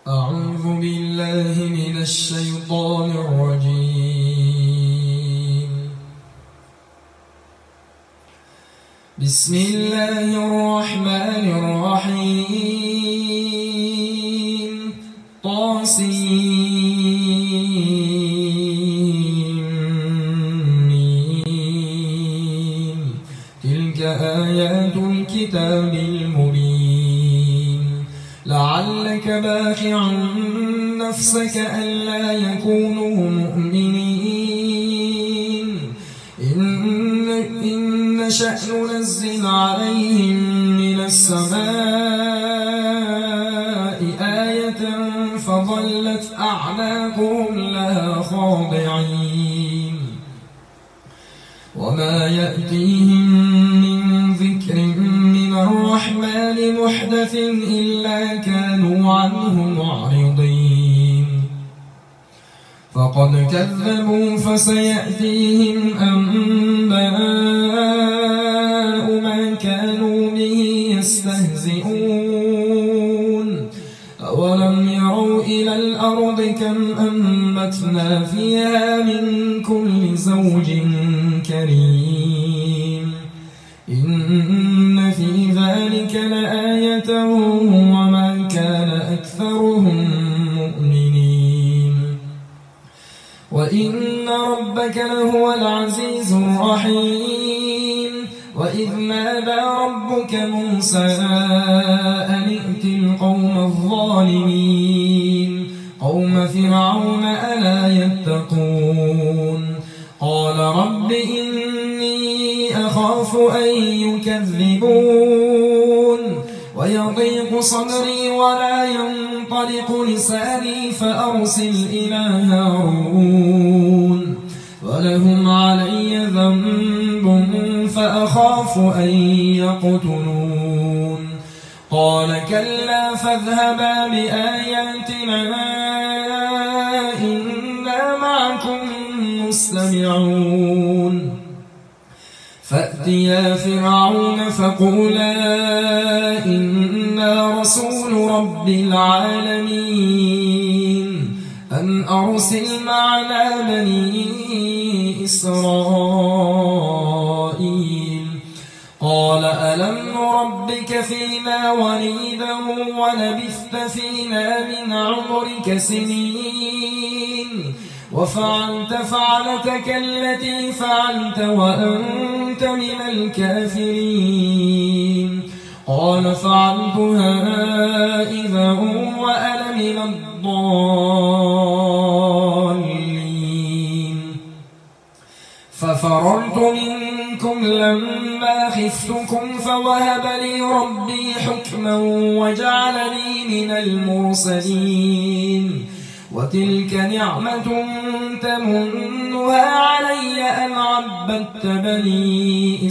أعوذ بالله من الشيطان الرجيم. بسم الله الرحمن الرحيم. طاسيم. تلك آيات الكتاب المبين. لعلك باخع نفسك ألا يكونوا مؤمنين إن نشأ ننزل عليهم من السماء آية فظلت أعناقهم لها خاضعين وما يأتيهم من ذكر من الرحمن محدث إلا كانوا عنه معرضين. فقد كذبوا فسيأتيهم أنباء ما كانوا به يستهزئون. أولم يروا إلى الأرض كم أنبتنا فيها من كل زوج كريم إن في ذلك لآية وما كان أكثرهم مؤمنين وإن ربك لهو العزيز الرحيم. وإذ نادى ربك موسى أن ائت القوم الظالمين قوم فرعون ألا يتقون. قال رب إني أخاف أن يكذبون ويضيق صدري ولا ينطلق لساني فأرسل إلى هارون ولهم علي ذنب فأخاف أن يقتلون. قال كلا فاذهبا بآياتنا إنا معكم مستمعون. فأتيا فرعون فقولا إنا رسول رب العالمين أن أرسل معنا بني إسرائيل. قال ألم نربك فينا وليدا ولبثت فينا من عمرك سنين وفعلت فعلتك التي فعلت وأنت من الكافرين. قال فعلتها إذا وأنا من الضالين. ففررت منكم لما خفتكم فوهب لي ربي حكما وجعلني من المرسلين. وتلك نعمة تمنها علي أن عبدت بني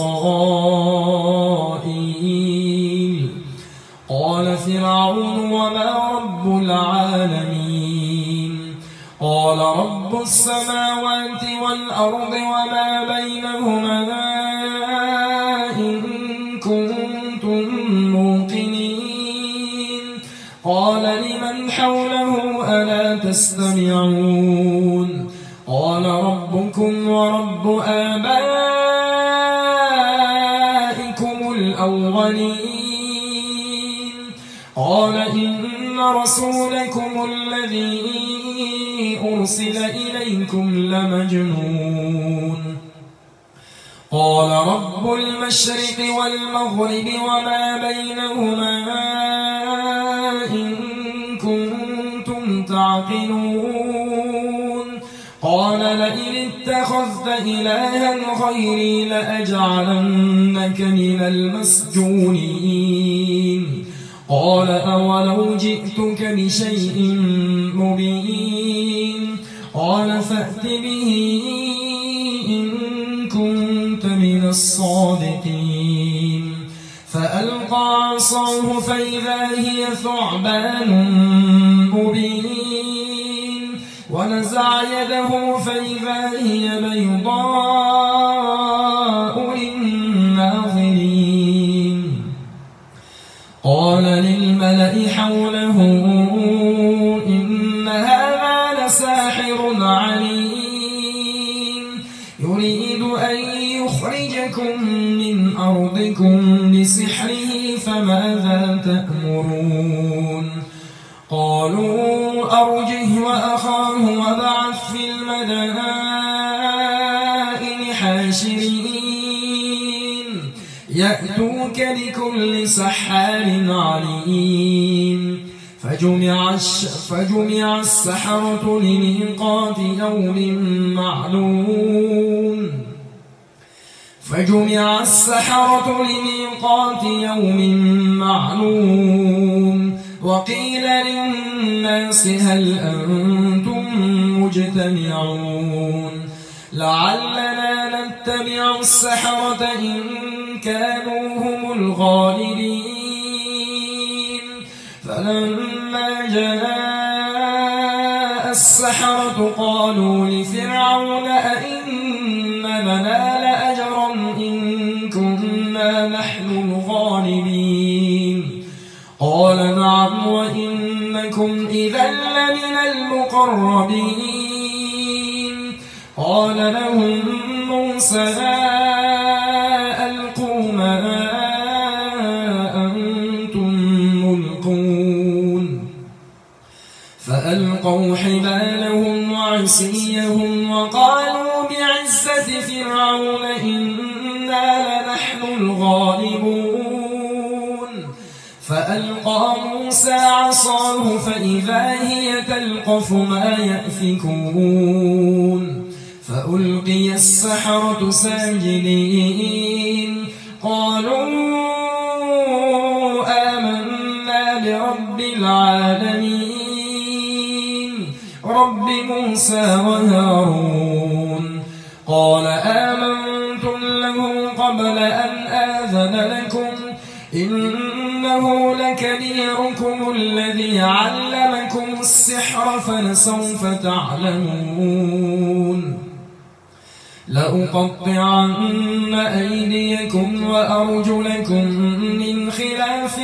إسرائيل. قال فرعون وما رب العالمين. قال رب السماوات والأرض وما بينهما إن كنتم موقنين. قال لمن حوله ألا تستمعون. قال ربكم ورب آبائكم الأولين. قال إن رسولكم الذي أرسل إليكم لمجنون. قال رب المشرق والمغرب وما بينهما إن كنتم تعقلون. قال لئن اتخذت إلها غيري لأجعلنك من المسجونين. قال أولو جئتك بشيء مبين. قال فأت به إن كنت من الصادقين. فألقى عصاه فإذا هي ثعبان مبين. ونزع يده فإذا هي بيضاء للناظرين. قال للملأ حوله به فماذا تأمرون قالوا أرجه وأخاه وابعث في المدائن حاشرين يأتوك بكل سحار عليم فجمع السحرة لميقات يوم معلوم وقيل للناس هل أنتم مجتمعون لعلنا نتبع السحرة إن كانوا هم الغالبين فلما جاء السحرة قالوا لفرعون أئن لنا لأجرا إن كنا نحن الغالبين قال نعم وإنكم إذا لمن المقربين قال لهم موسى ألقوا ما أنتم ملقون فألقوا حبالهم وعصيهم وقالوا بعزة فرعون إنا لنحن الغالبون فألقى موسى عصاه فإذا هي تلقف ما يأفكون فألقي السحرة ساجدين قالوا آمنا برب العالمين رب موسى وهارون قال آمنتم له قبل أن آذن لكم إنه لكبيركم الذي علمكم السحر فلسوف تعلمون لأقطعن أيديكم وأرجلكم من خلاف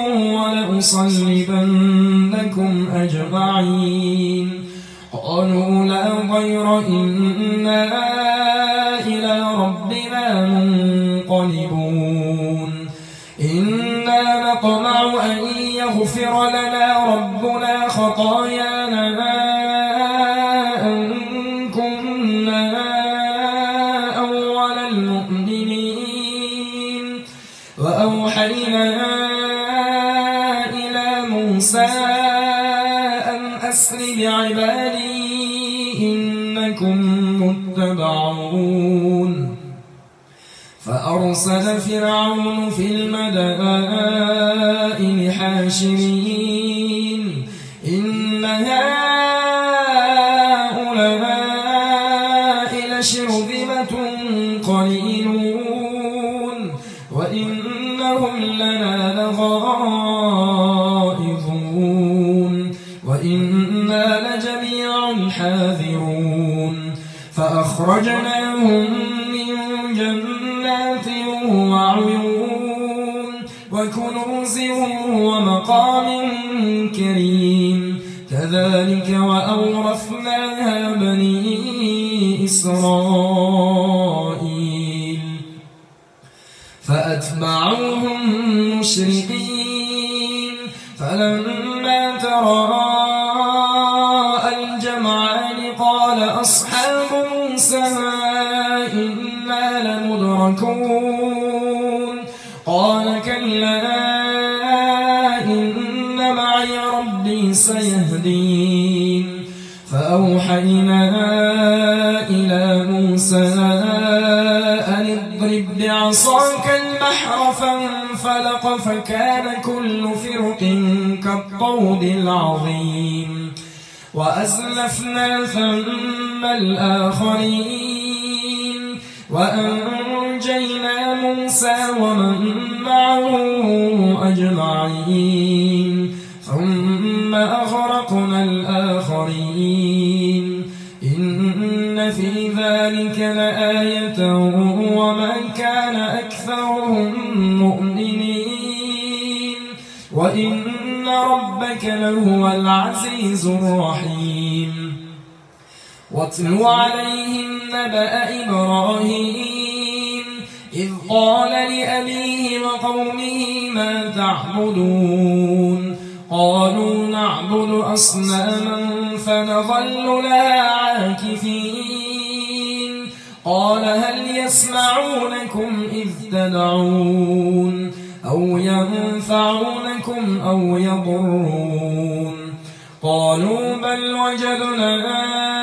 ولأصلبنكم أجمعين قالوا لا ضير إنا إلى ربنا منقلبون إنا نطمع أن يغفر لنا ربنا خطايانا أن كنا أول المؤمنين وأوحينا إلى موسى أن أسر بعبادي إنكم متبعون فأرسل فرعون في المدائن حاشرين إن هؤلاء لشرذمة قليلون وإنهم لنا لغائظون وإنا لجميع حاذرون فأخرجناهم من جنات وعيون وكنوز ومقام كريم كذلك وأورثناها بني إسرائيل فأتبعوهم مشرقين فلما تراءى الجمعان قال أصحاب موسى إنا لمدركون قال كلا إن معي ربي سيهدين فأوحينا إلى موسى أن اضرب بعصاك البحر فانفلق فكان كل فرق كالطود العظيم وأزلفنا ثم الآخرين وأنجينا موسى ومن معه أجمعين ثم أغرقنا الآخرين إن في ذلك لآية وما كان أكثرهم مؤمنين وإن ربك لهو العزيز الرحيم واتل عليهم نبأ إبراهيم إذ قال لأبيه وقومه ما تعبدون قالوا نعبد أصناما فنظل لها عاكفين قال هل يسمعونكم إذ تدعون أو ينفعونكم أو يضرون قالوا بل وجدنا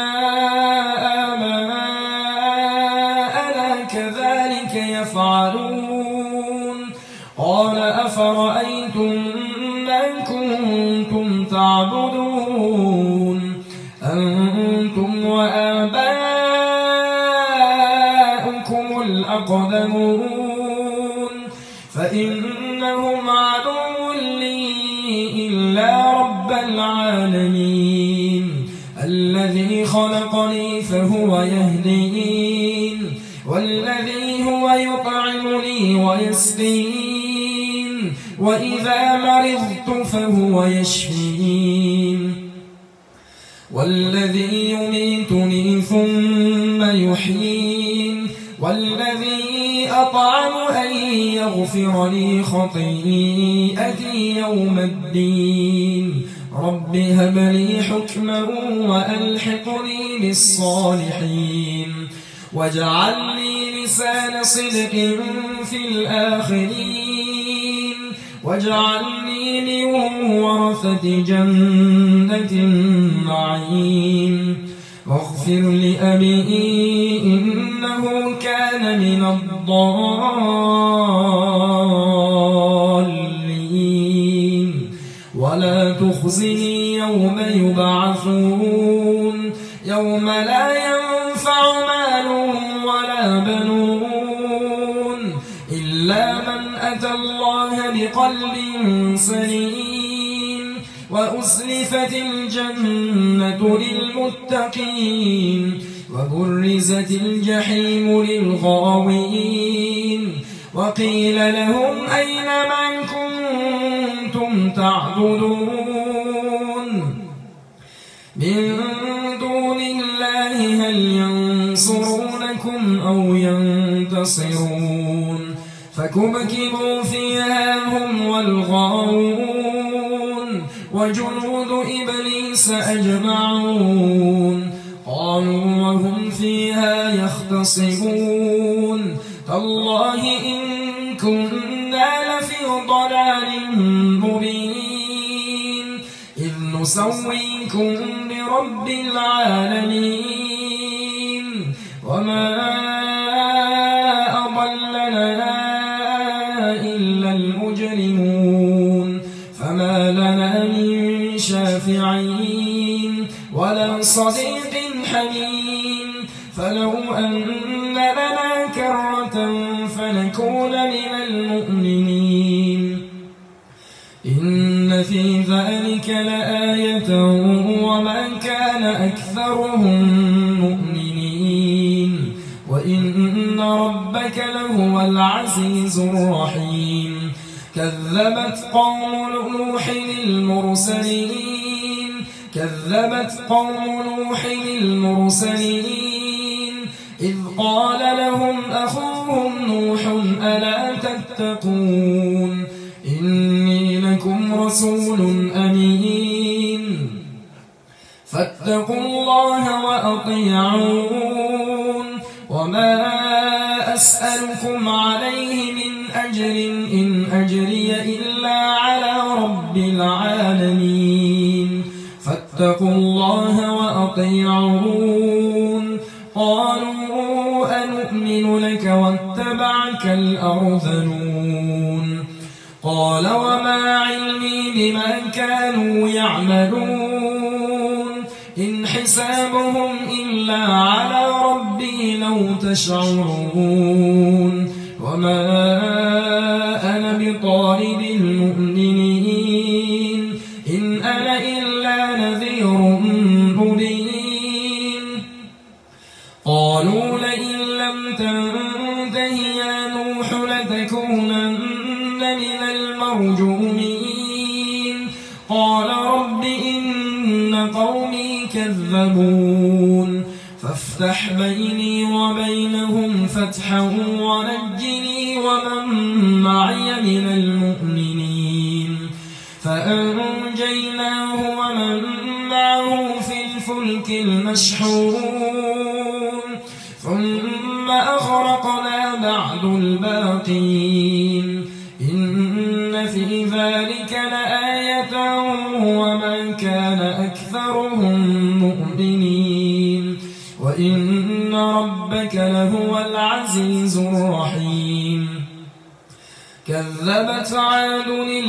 آباءنا كذلك يفعلون قال أفرأيتم ما كنتم تعبدون أنتم وآباؤكم الأقدمون فإنهم عدو لي إلا رب العالمين الذي خلقني فهو يهدين والذي هو يطعمني ويسقين وإذا مرضت فهو يشفين والذي يميتني ثم يحيين والذي أطعم أن يغفر لي خطيئتي يوم الدين رب هب لي حكما وألحقني بالصالحين واجعل لي لسان صدق في الآخرين واجعلني من ورثة جنة النعيم واغفر لأبي إنه كان من الضالين ولا تخزني يوم يبعثون يوم لا ينفع مال ولا بنون إلا من أتى الله بقلب سليم وأزلفت الجنة للمتقين وبرزت الجحيم للغاوين وقيل لهم أين ما كنتم تعبدون من دون الله هل ينصرونكم أو ينتصرون فكبكبوا فيها هم والغاوون وجنود إبليس أجمعون قالوا وهم فيها يختصمون تالله إن كنا لفي ضلال مبين إذ نسويكم برب العالمين وما أضلنا إلا المجرمون فما لنا من شافعين ولا صديق حميم فلو أن لنا كرة فنكون من المؤمنين إن في ذلك لآية وما كان أكثرهم مؤمنين وإن ربك لهو العزيز الرحيم كذبت قوم نوح المرسلين إذ قال لهم أخوهم نوح ألا تتقون إني لكم رسول أمين فاتقوا الله وأطيعون وما أسألكم عليه من أجر إن أجري إلا على رب العالمين فاتقوا الله وأطيعون قالوا أنؤمن لك واتبعك الأرذلون قال وما علمي بما كانوا يعملون إن حسابهم إلا على ربي لو تشعرون وما أنا بطارد المؤمنين إن أنا إلا نذير مبين قالوا لئن لم تنته يا نوح لتكونن من المرجومين قال رب إن قومي كذبون فافتح بيني وبينهم فتحا ونجني ومن معي من المؤمنين فأنجيناه ومن معه في الفلك المشحون ثم أغرقنا بعد الباقين إن في ذلك لآية وما كان أكثرهم مؤمنين وإن ربك لهو العزيز الرحيم كذبت عاد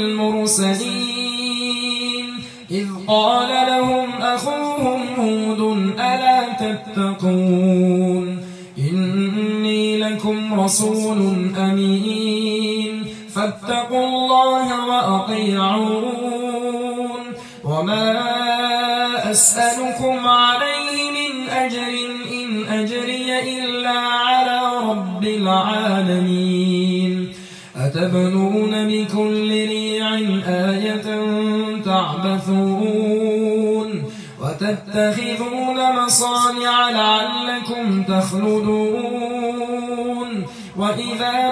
المرسلين إذ قال لهم أخوهم هود ألا تتقون إني لكم رسول أمين فاتقوا الله وأطيعون وما أسألكم عليه من أجر إن أجري إلا على رب العالمين أتبنون بكل ريع آية تعبثون وتتخذون مصانع لعلكم تخلدون وإذا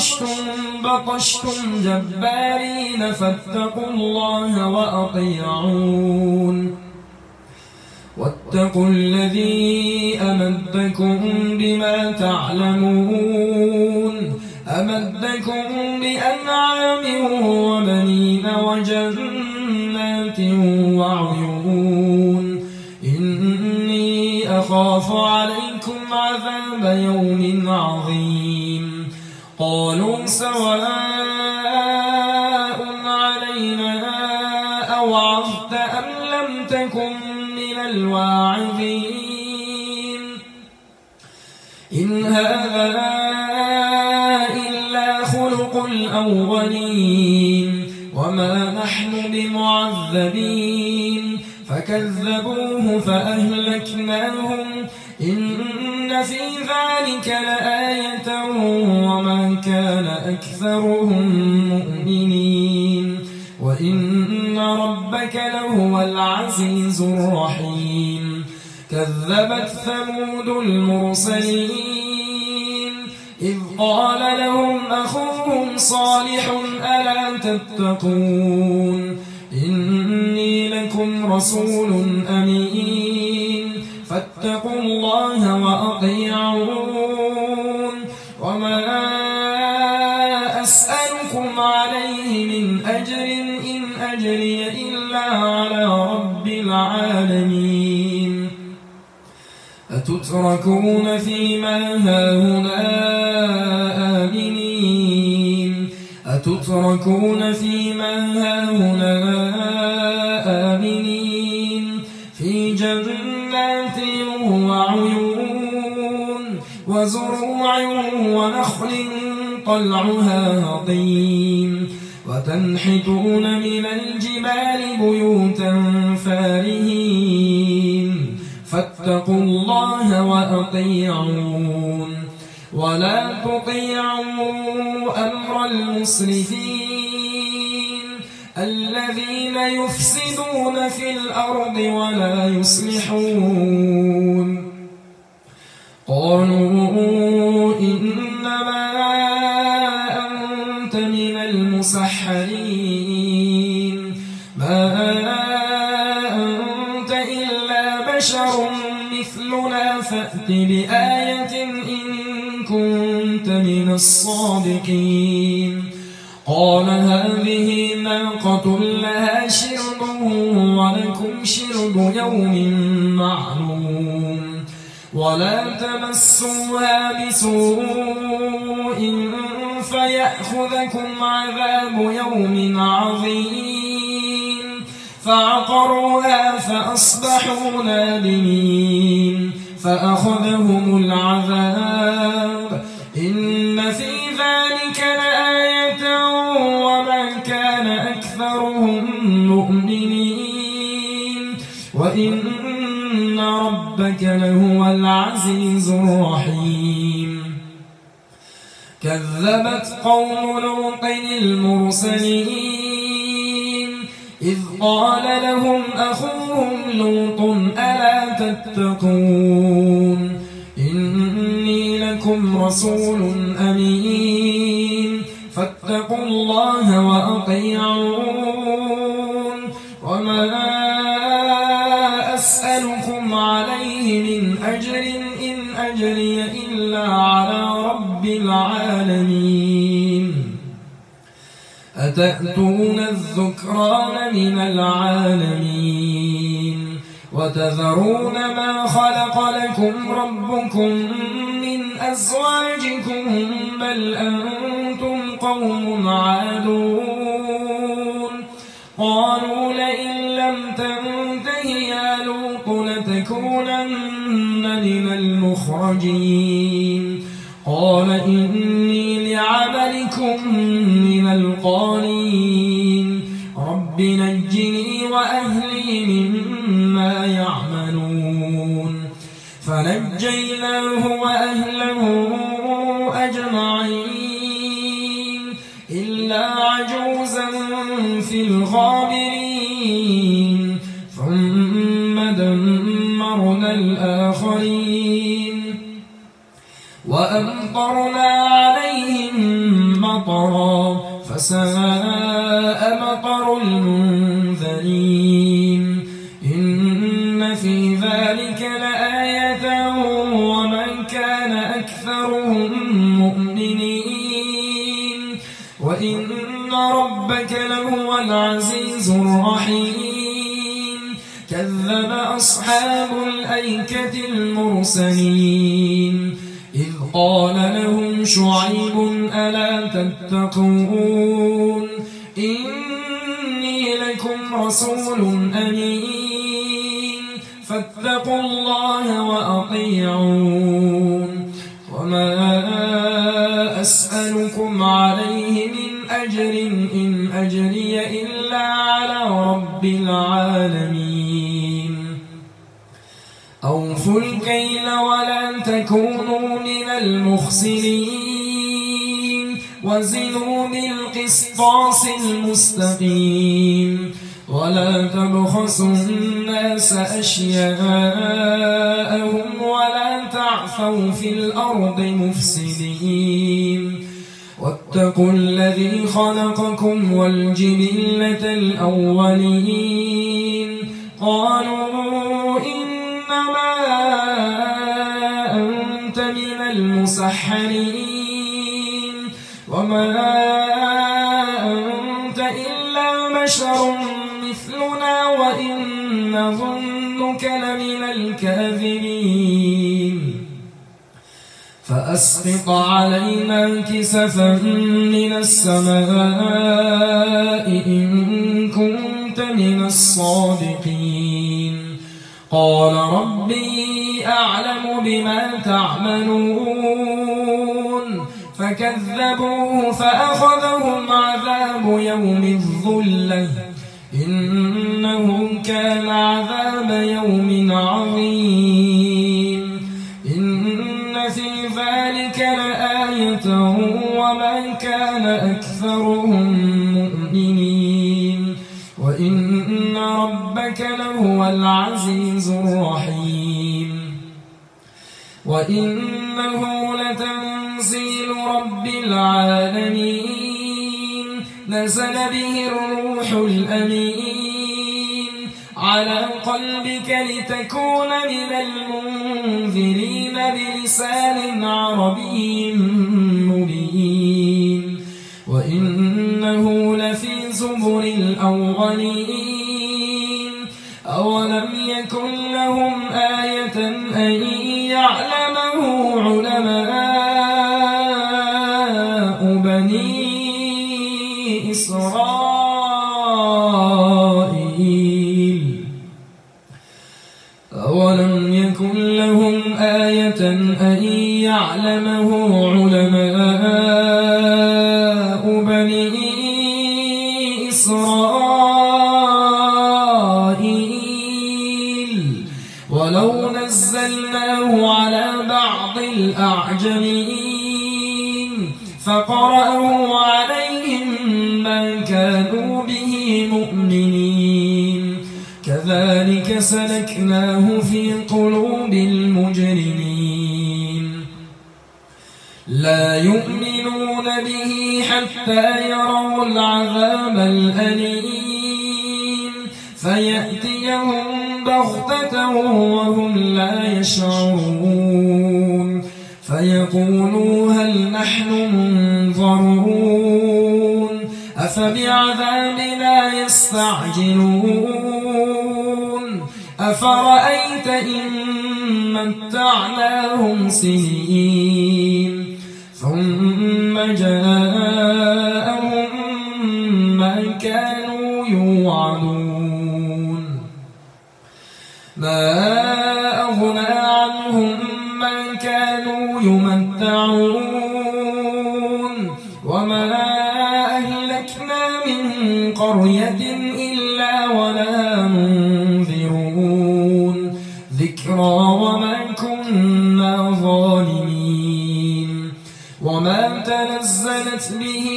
بطشتم جبارين فاتقوا الله وأطيعون واتقوا الذي أمدكم بما تعلمون أمدكم بأنعام وبنين وجنات وعيون إني أخاف عليكم عذاب يوم عظيم قالوا سواء علينا أوعظت أم لم تكن من الواعظين إن هذا إلا خلق الأولين وما نحن بمعذبين فكذبوه فأهلكناهم إن في ذلك لآية وما كان أكثرهم مؤمنين وإن ربك لهو العزيز الرحيم كذبت ثمود المرسلين إذ قال لهم أخوهم صالح ألا تتقون إني لكم رسول أمين فاتقوا الله وأطيعون وما أسألكم عليه من أجر إن أجري إلا على رب العالمين أتتركون فيما هاهنا آمنين أتتركون فيما هاهنا آمنين في جنات وعيون وزروع ونخل طلعها هضيم وتنحتون من الجبال بيوتا فارهين فاتقوا الله وأطيعون ولا تطيعوا أمر المسرفين الذين يفسدون في الأرض ولا يصلحون قالوا إنما أنت من المسحرين ما أنت إلا بشر مثلنا فأت بآية إن كنت من الصادقين قال هذه ناقة لها شرب ولكم شرب يوم معلوم ولا تمسوها بسوء فيأخذكم عذاب يوم عظيم فعقروها فأصبحوا نادمين فأخذهم العذاب إن في ذلك لآية وما كان أكثرهم مؤمنين وإن ربك لهو العزيز الرحيم كذبت قوم لوط المرسلين إذ قال لهم أخوهم لوط ألا تتقون إليكم رسول أمين فاتقوا الله وأطيعون وما أسألكم عليه من أجر إن أجري إلا على رب العالمين أتأتون الذكران من العالمين وتذرون ما خلق لكم ربكم من أزواجكم بل أنتم قوم عادون قالوا لئن لم تنته يا لوط لتكونن من المخرجين قال إني لعملكم من القالين رب نجني وأهلي مما يعملون فنجيناه وأهله أجمعين إلا عجوزا في الغابرين ثم دمرنا الآخرين وأمطرنا عليهم مطرا فساء مطر المنذرين إن في ذلك لآية وما كان أكثرهم مؤمنين وإن ربك لهو العزيز الرحيم كذب أصحاب الأيكة المرسلين إذ قال لهم شعيب ألا تتقون إني لكم رسول أمين فاتقوا الله وأطيعون وما أسألكم عليه من أجر إن أجري إلا على رب العالمين أوفوا الكيل ولا تكونوا من المخسرين وزنوا بالقسطاس المستقيم ولا تبخسوا الناس أشياءهم ولا تعثوا في الأرض مفسدين واتقوا الذي خلقكم والجبلة الأولين قالوا إنما أنت من المسحرين وما أنت إلا بشر مثلنا وإن نظنك لمن الكاذبين فأسقط علينا كسفا من السماء إن كنت من الصادقين قال ربي أعلم بما تعملون فكذبوه فأخذهم عذاب يوم الظلة إنه كان عذاب يوم عظيم إن في ذلك لآية وما كان أكثرهم مؤمنين وإن ربك لهو العزيز الرحيم وإنه لتنزيل رب العالمين نزل به الروح الأمين على قلبك لتكون من المنذرين بلسان عربي مبين وإنه لفي زبر الأولين أولم يكن لهم آية أن يعلمه علماء بني إسرائيل أولم يكن لهم آية أن يعلمه علماء بني إسرائيل ولو نزلناه على بعض الأعجمين فقرأه عليهم ما كانوا به مؤمنين كذلك سلكناه في قلوب المجرمين لا يؤمنون به حتى يروا العذاب الأليم فيأتيهم بغتة وهم لا يشعرون فيقولوا هل نحن منظرون أفبعذابنا يستعجلون أفرأيت إن متعناهم سنين ثم جاءهم ما كانوا يوعدون ما أغنى عنهم ما كانوا يمتعون وما أهلكنا من قرية إلا ولها منذرون ذكرى وما كنا ظالمين وما تنزلت به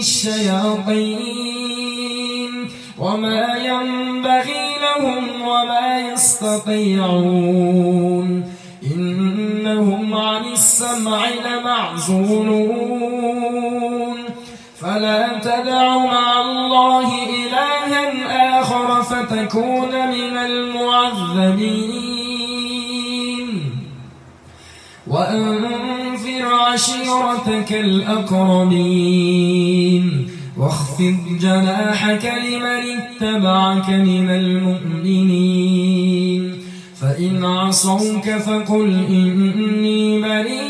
الشياطين وما ينبغي لهم وما يستطيعون إنهم عن السمع لمعزولون فلا تدع مع الله إلها آخر فتكون من المعذبين وأنذر عشيرتك الأقربين واخفض جناحك لمن اتبعك من المؤمنين فإن عصوك فقل إني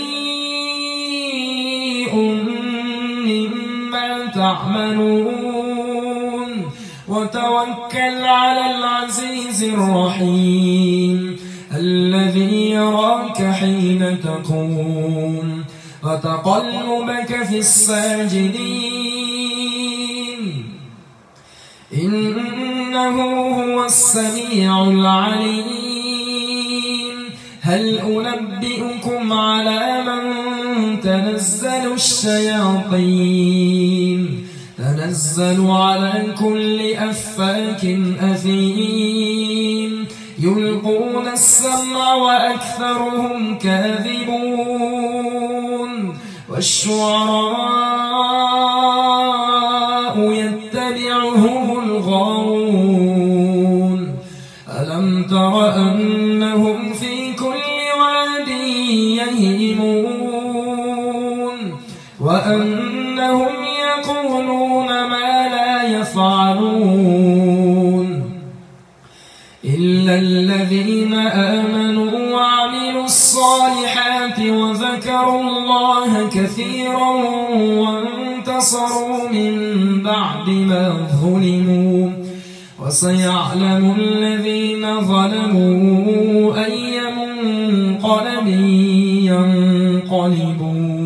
بريء مما تعملون وتوكل على العزيز الرحيم الذي يراك حين تقوم وتقلبك في الساجدين إنه هو السميع العليم هل أنبئكم على من تنزل الشياطين تنزل على كل أفاك أثيم يلقون السمع وأكثرهم كاذبون والشعراء يتبعهم الغاوون ألم تر أنهم في كل واد يهيمون وأنهم يقولون ما لا يفعلون إلا الذين آمنوا وعملوا الصالحات وذكروا الله كثيرا وانتصروا من بعد ما ظلموا وسيعلم الذين ظلموا أي منقلب ينقلبون